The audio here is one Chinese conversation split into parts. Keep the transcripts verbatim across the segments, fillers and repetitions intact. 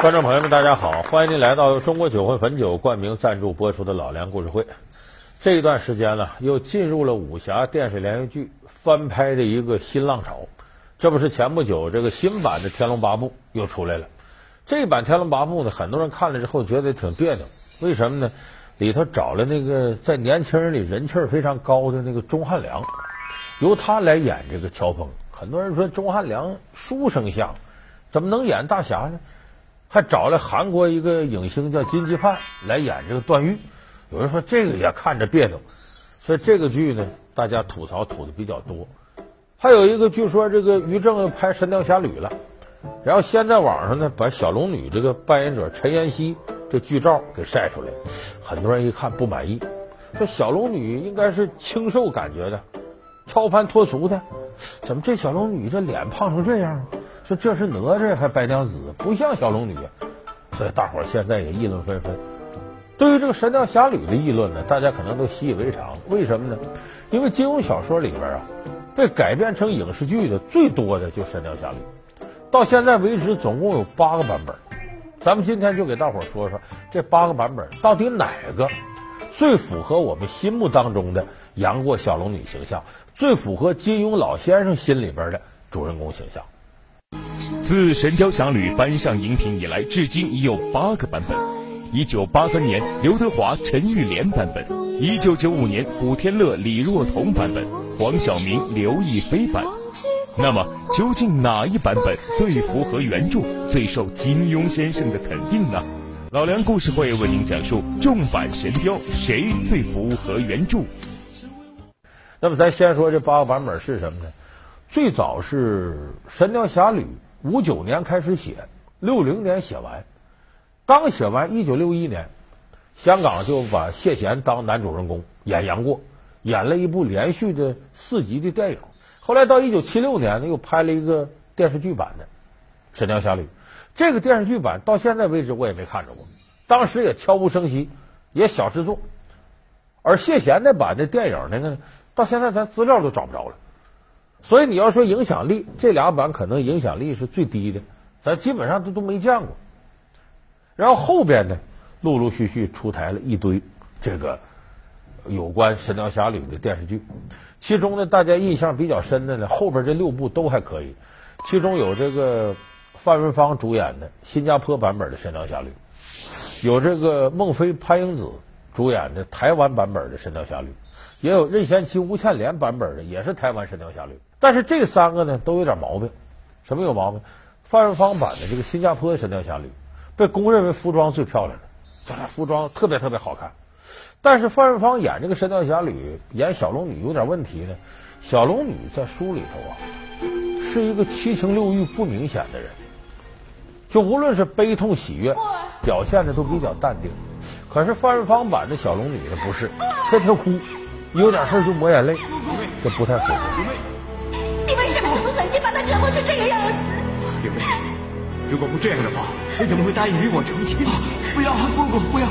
观众朋友们，大家好，欢迎您来到由中国酒会汾酒冠名赞助播出的老梁故事会。这一段时间呢，又进入了武侠电视连续剧翻拍的一个新浪潮。这不是前不久这个新版的《天龙八部》又出来了。这版《天龙八部》呢，很多人看了之后觉得挺别扭，为什么呢？里头找了那个在年轻人里人气非常高的那个钟汉良，由他来演这个乔峰。很多人说钟汉良书生相，怎么能演大侠呢？还找了韩国一个影星叫金基盼来演这个段誉，有人说这个也看着别扭，所以这个剧呢，大家吐槽吐的比较多。还有一个据说这个于正又拍《神雕侠侣》了，然后先在网上呢把小龙女这个扮演者陈妍希这剧照给晒出来，很多人一看不满意，说小龙女应该是清瘦感觉的，超凡脱俗的，怎么这小龙女这脸胖成这样？说这是哪吒还白娘子，不像小龙女啊！所以大伙儿现在也议论纷纷。对于这个《神雕侠侣》的议论呢，大家可能都习以为常。为什么呢？因为金庸小说里边啊，被改编成影视剧的最多的就《神雕侠侣》，到现在为止总共有八个版本。咱们今天就给大伙儿说说这八个版本到底哪个最符合我们心目当中的杨过小龙女形象，最符合金庸老先生心里边的主人公形象。 自《神雕侠侣》搬上荧屏以来，至今已有八个版本。一九八三年刘德华、陈玉莲版本，一九九五年古天乐、李若彤版本，黄晓明、刘亦菲版。那么，究竟哪一版本最符合原著，最受金庸先生的肯定呢？老梁故事会为您讲述重版神雕谁最符合原著。 那么，咱先说这八个版本是什么呢？最早是《神雕侠侣》，五九年开始写，六零年写完，刚写完，一九六一年，香港就把谢贤当男主人公演杨过，演了一部连续的四集的电影。后来到一九七六年呢，又拍了一个电视剧版的《神雕侠侣》。这个电视剧版到现在为止我也没看着过，当时也悄无声息，也小制作。而谢贤那版的电影那个，到现在咱资料都找不着了。所以你要说影响力，这俩版可能影响力是最低的，咱基本上都都没见过。然后后边呢，陆陆续续出台了一堆这个有关《神雕侠侣》的电视剧，其中呢，大家印象比较深的呢，后边这六部都还可以，其中有这个范文芳主演的新加坡版本的《神雕侠侣》，有这个孟非、潘迎紫主演的台湾版本的《神雕侠侣》，也有任贤齐、吴倩莲版本的，也是台湾《神雕侠侣》。但是这三个呢都有点毛病。什么有毛病？范文芳版的这个新加坡的《神雕侠侣》被公认为服装最漂亮的，这服装特别特别好看。但是范文芳演这个《神雕侠侣》演小龙女有点问题呢。小龙女在书里头啊是一个七情六欲不明显的人，就无论是悲痛喜悦表现的都比较淡定。可是范文芳版的小龙女呢不是，天天哭，有点事就抹眼泪，这不太符合。 你为什么这么狠心把她折磨成这个样子？ 刘妹，如果不这样的话，你怎么会答应与我成亲？ 不要，姑姑不要！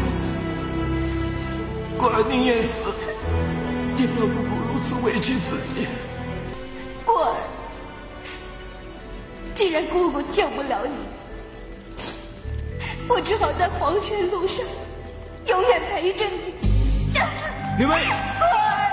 过儿宁愿死，也没有姑姑如此委屈自己。 过儿，既然姑姑救不了你，我只好在黄泉路上永远陪着你。 刘妹， 过儿，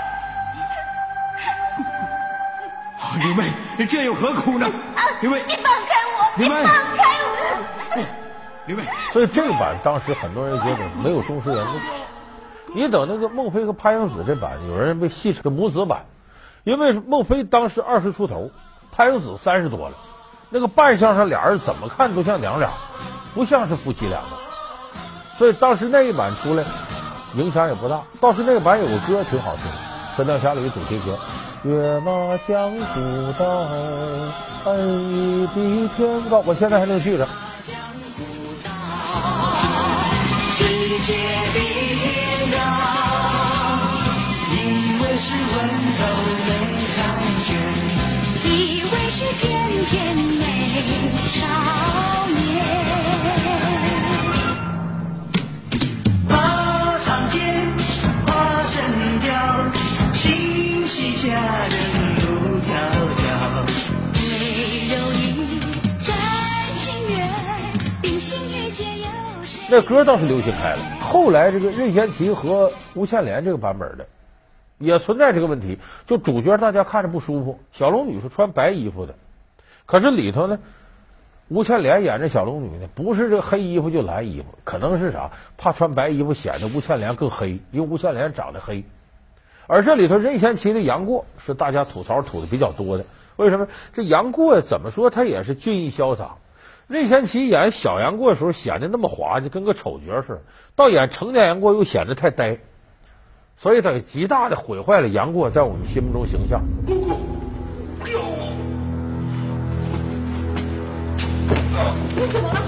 刘妹，这又何苦呢？刘妹， 你放开我！ 刘妹， 你放开我！ 刘妹， 所以这个版当时很多人觉得没有忠实原著。你等那个孟非和潘迎紫这版，有人被戏称母子版，因为孟非当时二十出头，潘迎紫三十多了，那个扮相上俩人怎么看都像娘俩，不像是夫妻两个。所以当时那一版出来影响也不大。倒是那个版有个歌挺好听，《神雕侠侣》主题歌，跃马江湖道，恩义比天高，我现在还能记着。 世界比天高，以为是温柔美长卷， 以为是翩翩美少年。 马长剑，花神雕，心系佳人路迢迢。 温柔一战情缘，冰心玉那歌倒是流行开了。后来这个任贤齐和吴倩莲这个版本的也存在这个问题，就主角大家看着不舒服。小龙女是穿白衣服的，可是里头呢，吴倩莲演这小龙女呢，不是这个黑衣服就蓝衣服，可能是啥，怕穿白衣服显得吴倩莲更黑，因为吴倩莲长得黑。而这里头任贤齐的杨过是大家吐槽吐的比较多的。为什么？这杨过怎么说他也是俊逸潇洒，任贤齐演小杨过的时候显得那么滑稽，跟个丑角似的，到演成年杨过又显得太呆，所以他极大的毁坏了杨过在我们心目中形象。 姑姑，救我！ 你怎么了？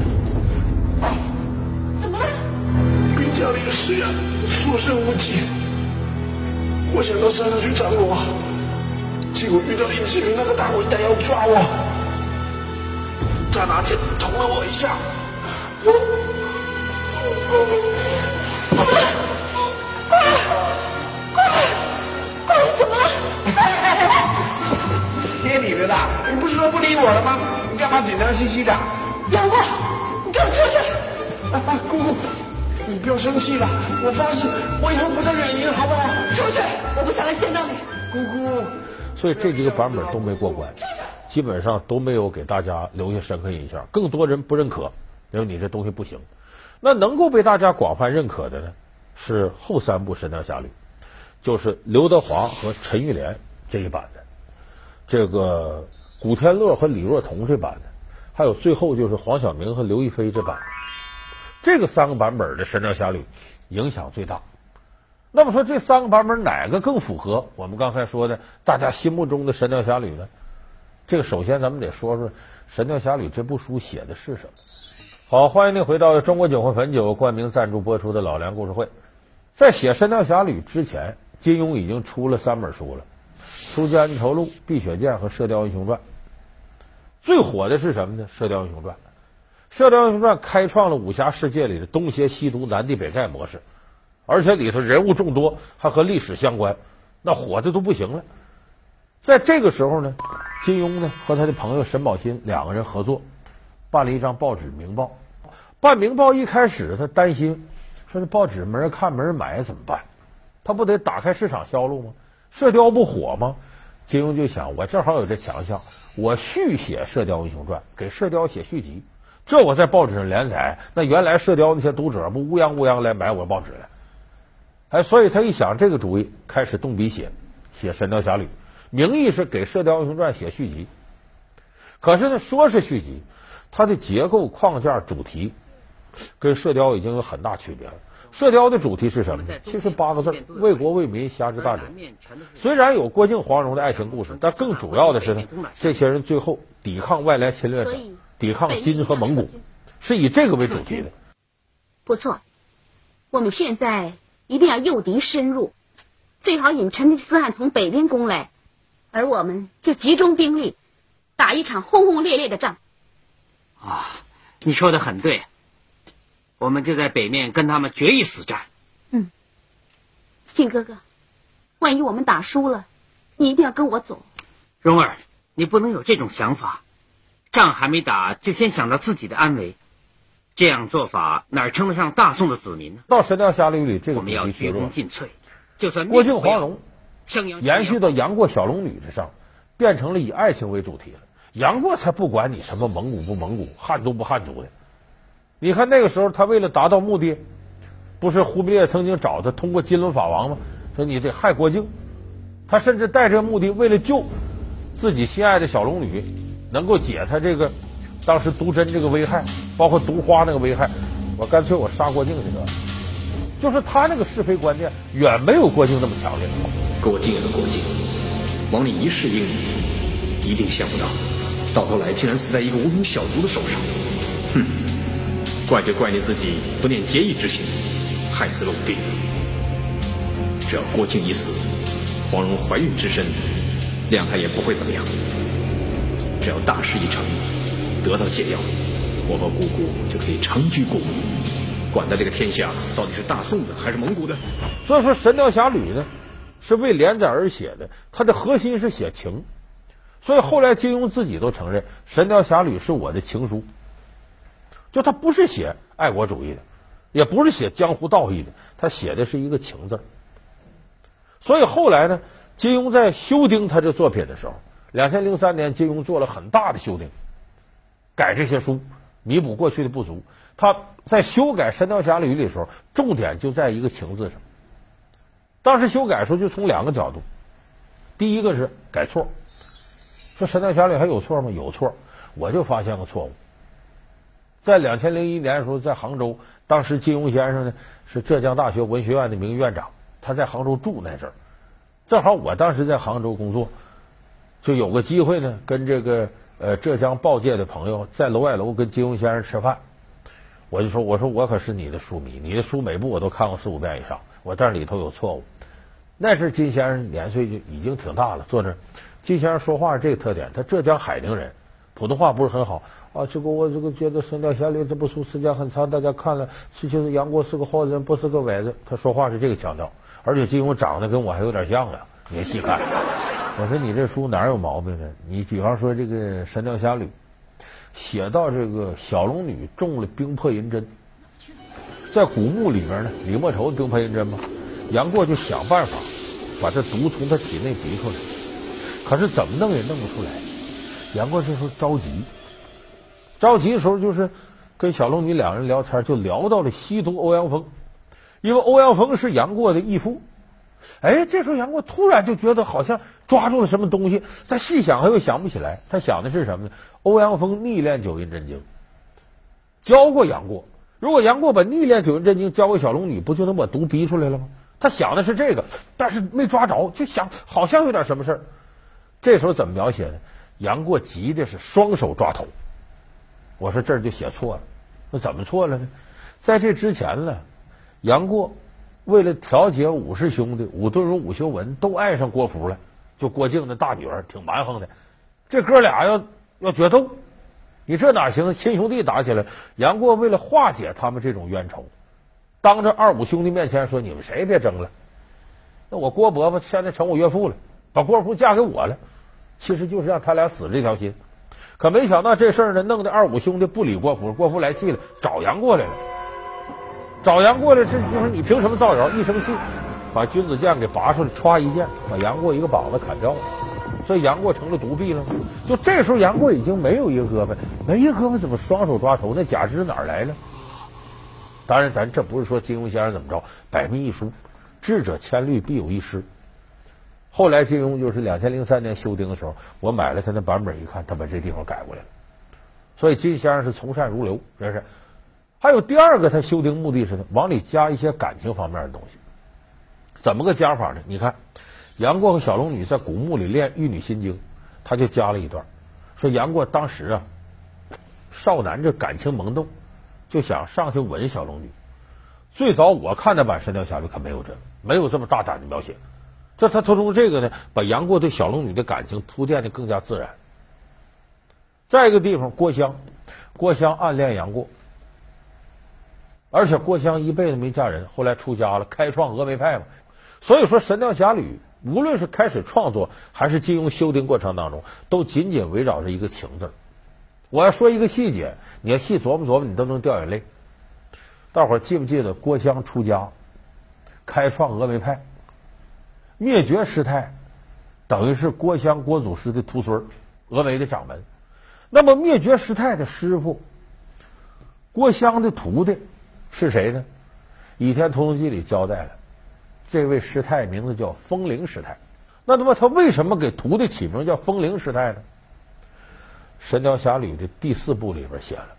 怎么了？ 兵家里的实验所剩无几，我想到山上去张罗，结果遇到尹志明那个大混蛋要抓我，他拿剑捅了我一下，我，姑姑， 怪我怎么了？ 爹你的啦！你不是说不理我了吗？你干嘛紧张兮兮的？ 杨过，你给我出去！ 啊啊，姑姑，你不要生气了，我发誓，我以后不再惹您，好不好？ 出去！我不想再见到你。 姑姑， 所以这几个版本都没过关，基本上都没有给大家留下深刻印象，更多人不认可，因为你这东西不行。那能够被大家广泛认可的呢，是后三部《神雕侠侣》，就是刘德华和陈玉莲这一版的，这个古天乐和李若彤这版的，还有最后就是黄晓明和刘亦菲这版，这个三个版本的《神雕侠侣》影响最大。那么说这三个版本哪个更符合我们刚才说的大家心目中的《神雕侠侣》呢？这个首先咱们得说说《神雕侠侣》这部书写的是什么。好，欢迎您回到中国酒魂汾酒冠名赞助播出的老梁故事会。在写《神雕侠侣》之前，金庸已经出了三本书了，《书剑恩仇录》、《碧血剑》和《射雕英雄传》。最火的是什么呢？《射雕英雄传》。《射雕英雄传》开创了武侠世界里的东邪西毒南帝北丐模式，而且里头人物众多，还和历史相关，那火的都不行了。在这个时候呢，金庸呢和他的朋友沈宝新两个人合作，办了一张报纸《明报》。办《明报》一开始他担心，说这报纸没人看没人买怎么办？他不得打开市场销路吗？射雕不火吗？金庸就想，我正好有这强项，我续写《射雕英雄传》，给射雕写续集，这我在报纸上连载，那原来射雕那些读者不乌泱乌泱来买我报纸来。哎，所以他一想这个主意，开始动笔写写《神雕侠侣》，名义是给《射雕英雄传》写续集。可是呢，说是续集，它的结构框架主题跟射雕已经有很大区别了。射雕的主题是什么呢？其实八个字：为国为民，侠之大者。虽然有郭靖、黄蓉的爱情故事，但更主要的是呢，这些人最后抵抗外来侵略者，抵抗金和蒙古，是以这个为主题的。 不错，我们现在一定要诱敌深入，最好引成吉思汗从北边攻来，而我们就集中兵力，打一场轰轰烈烈的仗。 啊，你说的很对，我们就在北面跟他们决一死战。 嗯，靖哥哥，万一我们打输了，你一定要跟我走。 蓉儿，你不能有这种想法，仗还没打就先想到自己的安危，这样做法哪称得上大宋的子民呢？ 到《神雕侠侣》里，这个我们要鞠躬尽瘁，就算郭靖、黄蓉襄阳延续到杨过、小龙女之上，变成了以爱情为主题了。杨过才不管你什么蒙古不蒙古、汉族不汉族的。你看那个时候，他为了达到目的，不是忽必烈曾经找他通过金轮法王吗？说你得害郭靖，他甚至带这个目的，为了救自己心爱的小龙女，能够解他这个当时毒针这个危害，包括毒花那个危害，我干脆我杀郭靖去得了。就是他那个是非观念远没有郭靖那么强烈。 郭靖和郭靖，往里一世英名，一定想不到，到头来竟然死在一个无名小卒的手上。哼！怪就怪你自己不念结义之情，害死了武帝。只要郭靖一死，黄蓉怀孕之身，谅他也不会怎么样。只要大事一成，得到解药，我和姑姑就可以长居故里，管他这个天下到底是大宋的还是蒙古的。 所以说《神雕侠侣》呢，是为连载而写的，它的核心是写情。所以后来金庸自己都承认，《神雕侠侣》是我的情书。 就他不是写爱国主义的，也不是写江湖道义的，他写的是一个情字。所以后来呢，金庸在修订他这作品的时候，两千零三年金庸做了很大的修订，改这些书，弥补过去的不足。他在修改《神雕侠侣》里的时候，重点就在一个情字上。当时修改的时候就从两个角度，第一个是改错，说《神雕侠侣》还有错吗？有错，我就发现个错误。在两千零一年的时候，在杭州，当时金庸先生呢是浙江大学文学院的名院长，他在杭州住那阵儿，正好我当时在杭州工作，就有个机会呢，跟这个呃浙江报界的朋友在楼外楼跟金庸先生吃饭，我就说我说我可是你的书迷，你的书每部我都看过四五遍以上，我这里头有错误。那阵金先生年岁就已经挺大了，坐那儿，金先生说话是这个特点，他浙江海宁人，普通话不是很好啊。这个我这个觉得《神雕侠侣》这部书时间很长，大家看了是就是杨过是个好人，不是个歪子。他说话是这个腔调，而且金庸长得跟我还有点像呀，你细看。我说你这书哪有毛病呢？你比方说这个《神雕侠侣》，写到这个小龙女中了冰魄银针，在古墓里边呢，李莫愁的冰魄银针嘛，杨过就想办法把这毒从他体内逼出来，可是怎么弄也弄不出来。杨过这时候着急，着急的时候就是跟小龙女两人聊天，就聊到了西毒欧阳锋，因为欧阳锋是杨过的义父。哎，这时候杨过突然就觉得好像抓住了什么东西，他细想他又想不起来，他想的是什么呢？欧阳锋逆练九阴真经，教过杨过。如果杨过把逆练九阴真经交给小龙女，不就能把毒逼出来了吗？他想的是这个，但是没抓着，就想好像有点什么事儿。这时候怎么描写呢？杨过急的是双手抓头。我说这儿就写错了，那怎么错了呢？在这之前呢，杨过为了调解武氏兄弟武顿荣、武修文都爱上郭芙了，就郭靖的大女儿挺蛮横的，这哥俩要要决斗，你这哪行？亲兄弟打起来，杨过为了化解他们这种冤仇，当着二五兄弟面前说：“你们谁也别争了，那我郭伯伯现在成我岳父了，把郭芙嫁给我了。”其实就是让他俩死这条心。可没想到这事儿呢，弄得二五兄弟不理郭芙，郭芙来气了，找杨过来了。找杨过来，这就是你凭什么造谣？一生气，把君子剑给拔出来，歘一剑把杨过一个膀子砍掉了。所以杨过成了独臂了吗？就这时候杨过已经没有一个胳膊，没一个胳膊怎么双手抓头？那假肢哪儿来的？当然，咱这不是说金庸先生怎么着，百密一疏，智者千虑必有一失。后来金庸就是两千零三年修订的时候，我买了他那版本，一看他把这地方改过来了。所以金先生是从善如流，这是。还有第二个，他修订目的是呢，往里加一些感情方面的东西。怎么个加法呢？你看，杨过和小龙女在古墓里练玉女心经，他就加了一段，说杨过当时啊，少男这感情萌动，就想上去吻小龙女。最早我看那版《神雕侠侣》可没有这个，没有这么大胆的描写。这他通过这个呢，把杨过对小龙女的感情铺垫的更加自然。再一个地方，郭襄，郭襄暗恋杨过。而且郭襄一辈子没嫁人，后来出家了，开创峨眉派嘛。所以说《神雕侠侣》无论是开始创作还是金庸修订过程当中，都紧紧围绕着一个情字。我要说一个细节，你要细琢磨琢磨，你都能掉眼泪。大伙儿记不记得郭襄出家，开创峨眉派，灭绝师太，等于是郭襄郭祖师的徒孙，峨眉的掌门。那么灭绝师太的师傅，郭襄的徒弟是谁呢？《倚天屠龙记》里交代了，这位师太名字叫风铃师太。那那么他为什么给徒弟起名叫风铃师太呢？《神雕侠侣》的第四部里边写了，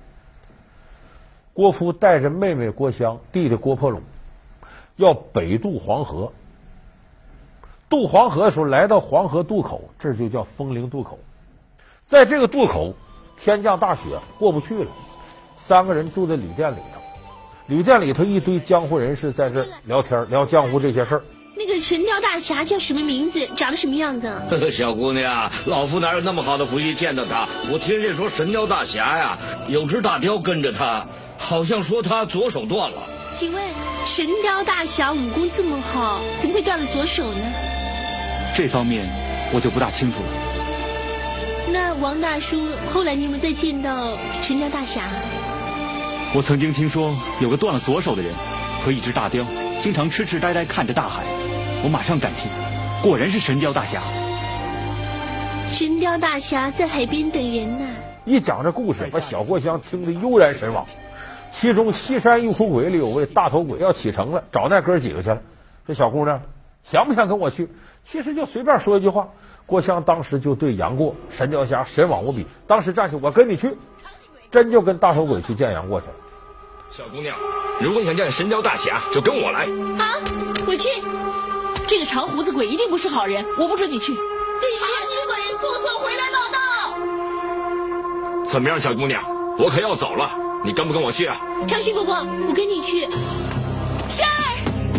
郭芙带着妹妹郭襄、弟弟郭破陇，要北渡黄河。渡黄河的时候，来到黄河渡口，这就叫风铃渡口。在这个渡口，天降大雪，过不去了。三个人住在旅店里头，旅店里头一堆江湖人士在这聊天，聊江湖这些事儿。 那个神雕大侠叫什么名字？长得什么样子？ 小姑娘，老夫哪有那么好的福气见到他？我听人说神雕大侠呀，有只大雕跟着他，好像说他左手断了。 请问神雕大侠武功这么好，怎么会断了左手呢？ 这方面我就不大清楚了。 那王大叔，后来你有没有再见到神雕大侠？ 我曾经听说有个断了左手的人和一只大雕，经常痴痴呆呆看着大海。我马上赶去，果然是神雕大侠。 神雕大侠在海边等人呢。 一讲这故事，把小郭襄听得悠然神往。其中西山玉窟鬼里有位大头鬼要启程了，找那哥几个去了。这小姑娘想不想跟我去？其实就随便说一句话，郭襄当时就对杨过神雕侠神往无比，当时站起我跟你去，真就跟大头鬼去见杨过去了。 小姑娘，如果你想见神雕大侠，就跟我来。 啊，我去！这个长胡子鬼一定不是好人，我不准你去。 李长须鬼速速回来报道。 怎么样，小姑娘，我可要走了，你跟不跟我去啊？ 长须伯伯，我跟你去。是儿。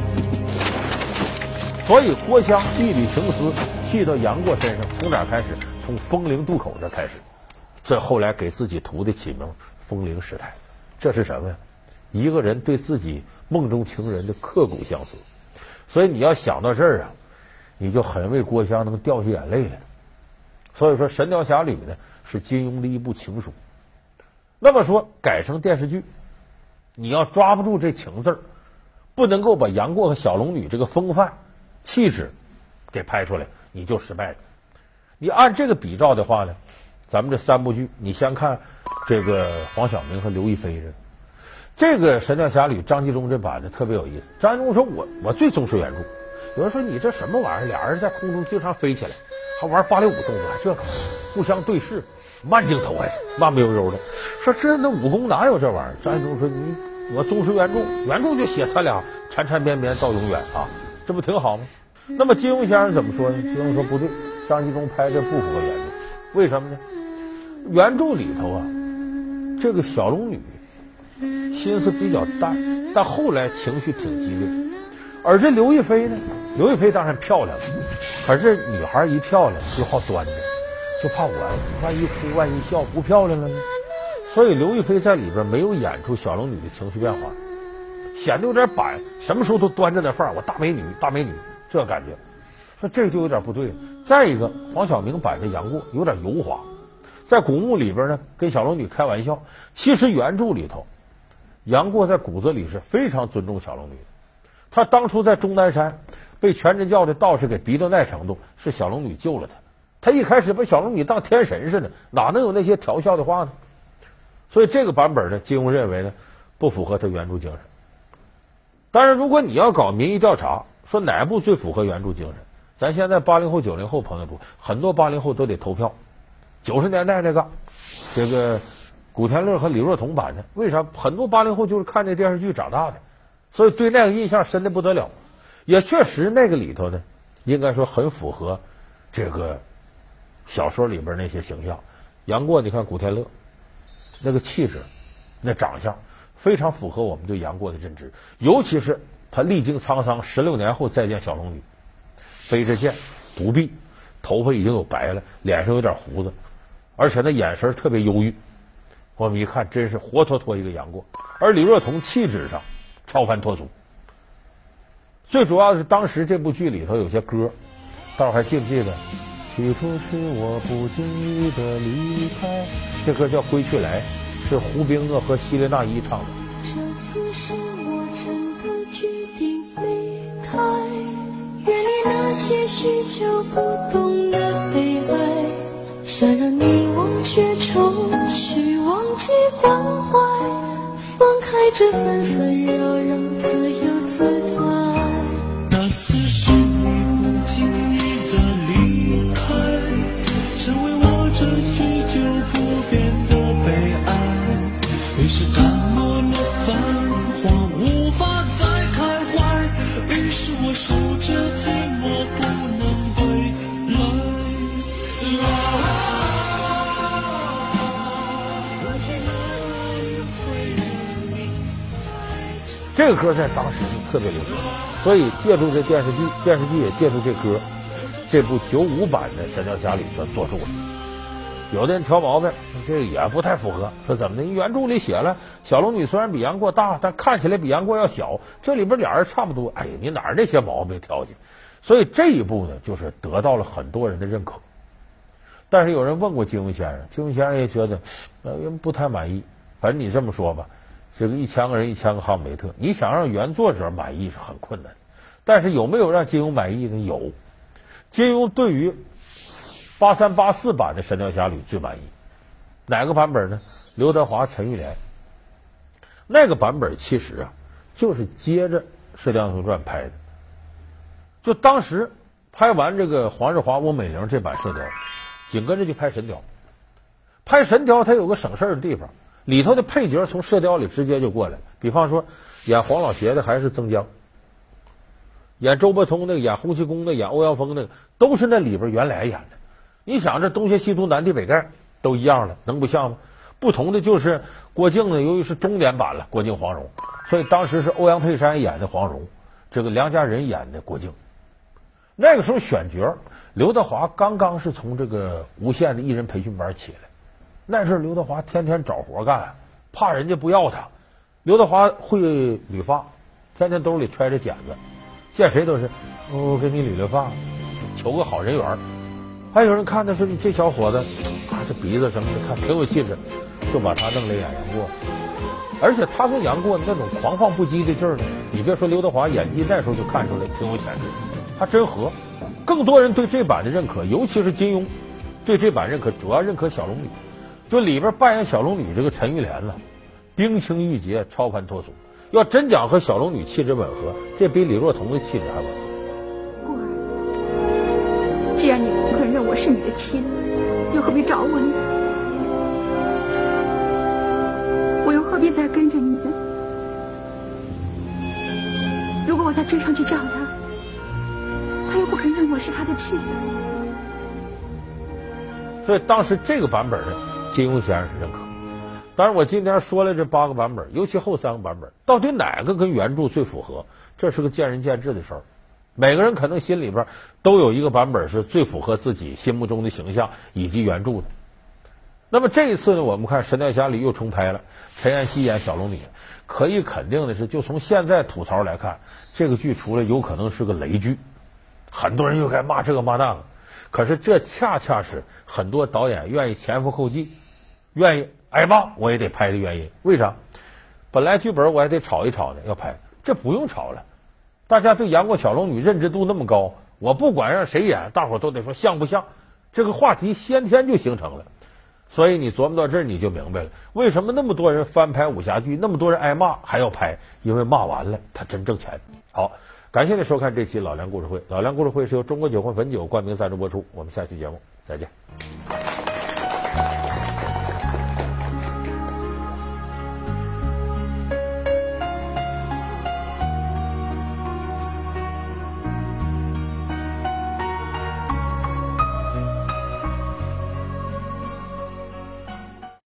所以郭襄一缕情丝系到杨过身上，从哪开始？从风陵渡口这开始。这后来给自己徒弟起名风陵师太，这是什么呀？一个人对自己梦中情人的刻骨相思。所以你要想到这儿啊，你就很为郭襄能掉下眼泪来了。所以说《神雕侠侣》呢是金庸的一部情书。那么说改成电视剧，你要抓不住这情字儿，不能够把杨过和小龙女这个风范气质给拍出来，你就失败了。你按这个比照的话呢，咱们这三部剧，你先看这个黄晓明和刘亦菲这这个《神雕侠侣》张纪中这版的特别有意思。张纪中说我我最重视原著。有人说你这什么玩意儿？俩人在空中经常飞起来，还玩芭蕾舞动作，还这个互相对视，慢镜头还是慢慢悠悠的。说这那武功哪有这玩意儿？张纪中说你我重视原著，原著就写他俩缠缠绵绵到永远啊，这不挺好吗？那么金庸先生怎么说呢？金庸说不对，张纪中拍这不符合原著。为什么呢？原著里头啊，这个小龙女心思比较淡，但后来情绪挺激烈。而这刘亦菲呢，刘亦菲当然漂亮了，可是这女孩一漂亮就好端着，就怕我万一哭万一笑不漂亮了呢。所以刘亦菲在里边没有演出小龙女的情绪变化，显得有点板，什么时候都端着那范儿，我大美女大美女这感觉。说这就有点不对了。再一个，黄晓明版的杨过有点油滑，在古墓里边呢跟小龙女开玩笑，其实原著里头杨过在骨子里是非常尊重小龙女的。他当初在终南山被全真教的道士给逼到那程度，是小龙女救了他。他一开始把小龙女当天神似的，哪能有那些调笑的话呢？所以这个版本呢，金庸认为呢不符合他原著精神。当然，如果你要搞民意调查，说哪部最符合原著精神，咱现在八零后九零后朋友多，很多八零后都得投票。九十年代那个这个古天乐和李若彤版的，为啥很多八零后就是看这电视剧长大的，所以对那个印象深的不得了。也确实那个里头呢，应该说很符合这个小说里边那些形象。杨过你看古天乐那个气质那长相非常符合我们对杨过的认知，尤其是他历经沧桑十六年后再见小龙女，背着剑独臂，头发已经有白了，脸上有点胡子，而且那眼神特别忧郁，我们一看真是活脱脱一个杨过。而李若彤气质上超凡脱俗，最主要的是当时这部剧里头有些歌，大伙还记不记得？起初是我不经意的离开，这歌叫《归去来》，是胡兵鄂和希雷纳伊唱的。 这次是我真的决定离开，远离那些许久不懂的悲哀，想让你忘却愁绪，忘记关怀，放开这纷纷扰扰，自由自在。 那次是你不经意的离开，成为我这许久不变的悲哀，于是淡漠了繁华，无法再开怀，于是我数着寂寞不能归来。 这个歌在当时是特别流行，所以借助这电视剧，电视剧也借助这歌，这部九五版的《神雕侠侣》算做出了。有的人挑毛病，这个也不太符合，说怎么的？原著里写了小龙女虽然比杨过大，但看起来比杨过要小，这里边俩人差不多。哎呀，你哪儿那些毛病挑去？所以这一部呢，就是得到了很多人的认可。但是有人问过金庸先生，金庸先生也觉得呃不太满意。反正你这么说吧， 这个一千个人一千个哈姆雷特，你想让原作者满意是很困难的。但是有没有让金庸满意呢？有。金庸对于八三八四版的《神雕侠侣》最满意，哪个版本呢？刘德华、陈玉莲。那个版本其实啊，就是接着《射雕英雄传》拍的。就当时拍完这个黄日华、翁美玲这版《射雕》，紧跟着就拍《神雕》。拍《神雕》它有个省事儿的地方，里头的配角从《射雕》里直接就过来。比方说，演黄老邪的还是曾江，演周伯通那个、演洪七公的、演欧阳锋那个，都是那里边原来演的。你想，这东邪西毒、南帝北丐都一样了，能不像吗？不同的就是郭靖呢，由于是中年版了，郭靖黄蓉，所以当时是欧阳佩珊演的黄蓉，这个梁家仁演的郭靖。那个时候选角，刘德华刚刚是从这个无线的艺人培训班起来，那阵刘德华天天找活干，怕人家不要他。刘德华会理发，天天兜里揣着剪子，见谁都是我、哦、给你理理发，求个好人缘。还有人看的说你这小伙子啊，这鼻子什么的看挺有气质，就把他弄来演杨过。而且他跟杨过那种狂放不羁的劲儿呢，你别说刘德华演技那时候就看出来挺有潜质，他真合。更多人对这版的认可，尤其是金庸对这版认可，主要认可小龙女。就里边扮演小龙女这个陈玉莲呢，冰清玉洁，超凡脱俗。要真讲和小龙女气质吻合，这比李若彤的气质还吻合。 过儿，既然你不肯认我是你的妻子，又何必找我呢？我又何必再跟着你呢？如果我再追上去叫他，他又不肯认我是他的妻子。 所以当时这个版本呢，金庸先生是认可。当然我今天说了这八个版本，尤其后三个版本，到底哪个跟原著最符合，这是个见仁见智的事儿。每个人可能心里边都有一个版本是最符合自己心目中的形象以及原著的。那么这一次呢，我们看《神雕侠侣》又重拍了，陈妍希演小龙女。可以肯定的是，就从现在吐槽来看，这个剧出来有可能是个雷剧，很多人又该骂这个骂那个。可是这恰恰是很多导演愿意前赴后继，愿意挨骂我也得拍的原因。为啥？本来剧本我还得炒一炒呢，要拍，这不用炒了。大家对杨过小龙女认知度那么高，我不管让谁演，大伙都得说像不像，这个话题先天就形成了。所以你琢磨到这儿，你就明白了为什么那么多人翻拍武侠剧，那么多人挨骂还要拍，因为骂完了他真挣钱。好，感谢您收看这期老梁故事会。老梁故事会是由中国酒魂汾酒冠名赞助播出，我们下期节目再见。